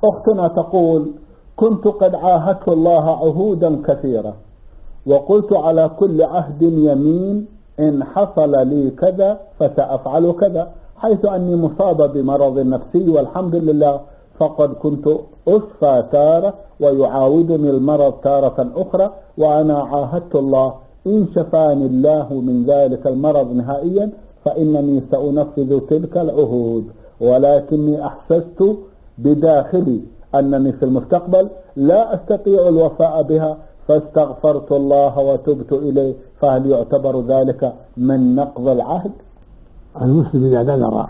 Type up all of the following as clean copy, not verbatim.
أختنا تقول: كنت قد عاهدت الله عهودا كثيرة، وقلت على كل عهد يمين إن حصل لي كذا فسأفعل كذا، حيث أني مصابة بمرض نفسي والحمد لله، فقد كنت أشفى تارة ويعاودني المرض تارة أخرى، وأنا عاهدت الله إن شفاني الله من ذلك المرض نهائيا فإنني سأنفذ تلك العهود، ولكني أحسست بداخلي أنني في المستقبل لا أستطيع الوفاء بها، فاستغفرت الله وتبت إليه، فهل يعتبر ذلك من نقض العهد؟ المسلم إذا نذر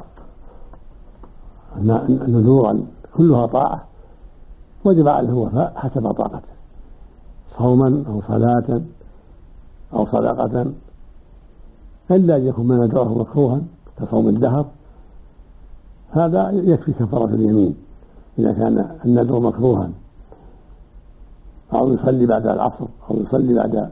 نذورا كلها طاعة وجب عليه الوفاء حسب طاقته، صوما أو صلاة أو صدقة، إلا أن يكون ما ندره مكروها كصوم الدهر، هذا يكفي كفارة اليمين إذا كان النذر مكروها، أو يصلي بعد العصر أو يصلي بعد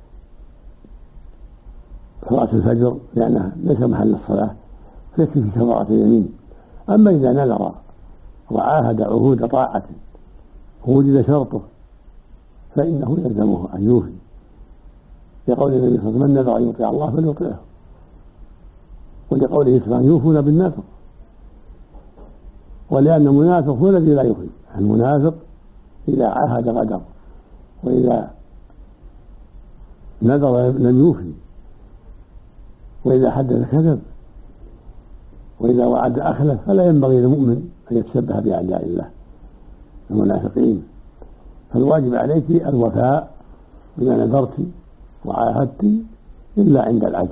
صلاة الفجر لأنها ليس محل الصلاة، فيكفي في كفارة اليمين. أما إذا نذر وعاهد عهود طاعة ووجد شرطه فإنه يلزمه أن يوفي، لقول النبي صلى الله عليه وسلم: من نذر أن يطيع الله فليطيعه، ولقوله سبحانه: يوفون بالنذر، ولأن المنافق هو الذي لا يوفي. المنافق إذا عاهد غدر، وإذا نذر لم يوفي، وإذا حدث كذب، وإذا وعد أخلف، فلا ينبغي للمؤمن أن يتشبه بأعداء الله المنافقين. فالواجب عليك الوفاء بما نذرت وعاهدت إلا عند العجز،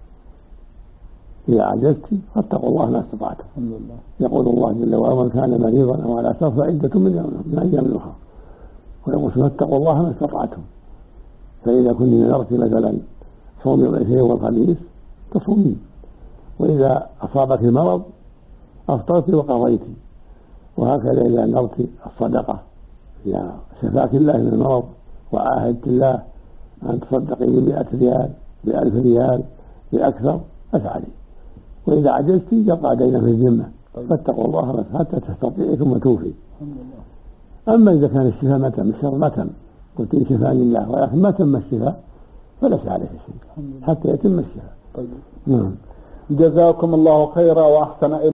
إذا عجزت فاتقوا الله ما استطعتم. يقول الله جل وعلا: ومن كان مريضا أو على سفر عدة من أيام أخرى، ويقول: فاتقوا الله ما استطعتم. فإذا كنت نذرت مثلا صوم يوم الاثنين والخميس تصومين، وإذا أصابك المرض أفطرت وقضيت، وهكذا إذا نذرت الصدقة إذا شفاك الله من المرض وعاهدت الله أن تصدقي ب100 ريال ب1000 ريال بأكثر أفعلي، وإذا عجزت يبقى دينا في الذمة، فاتقوا الله حتى تستطيعي ثم توفي. أما إذا كان الشفاء ما تم، الشر ما تم، قلت إن شفاني الله ولكن ما تم الشفاء فليس عليه شيء حتى يتم الشفاء. نعم. جزاكم الله خيرا وأحسن